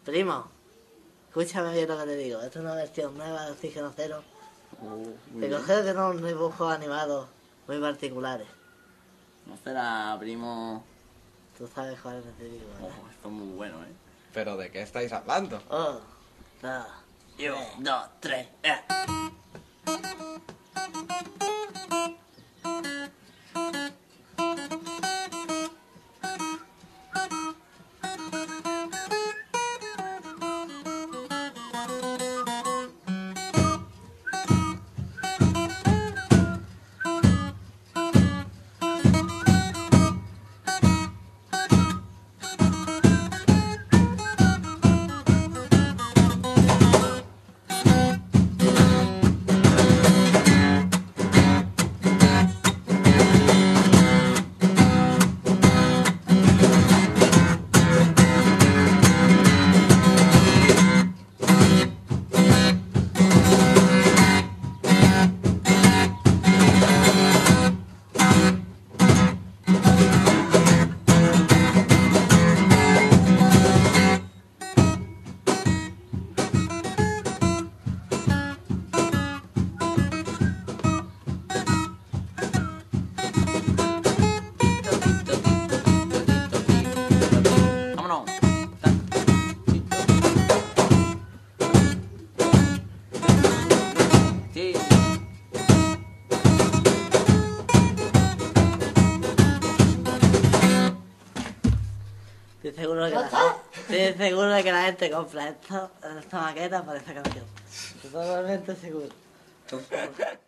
Primo, escúchame bien lo que te digo. Esta es una versión nueva de Oxígeno Cero. Te coges de unos dibujos animados muy particulares. No será, primo. Tú sabes cuál te digo, ¿verdad? Esto es muy bueno, ¿eh? ¿Pero de qué estáis hablando? Oh, no. Y 1, 2, 3, vámonos. Sí. Estoy seguro de que la gente compra esta maqueta por esta canción. Totalmente seguro.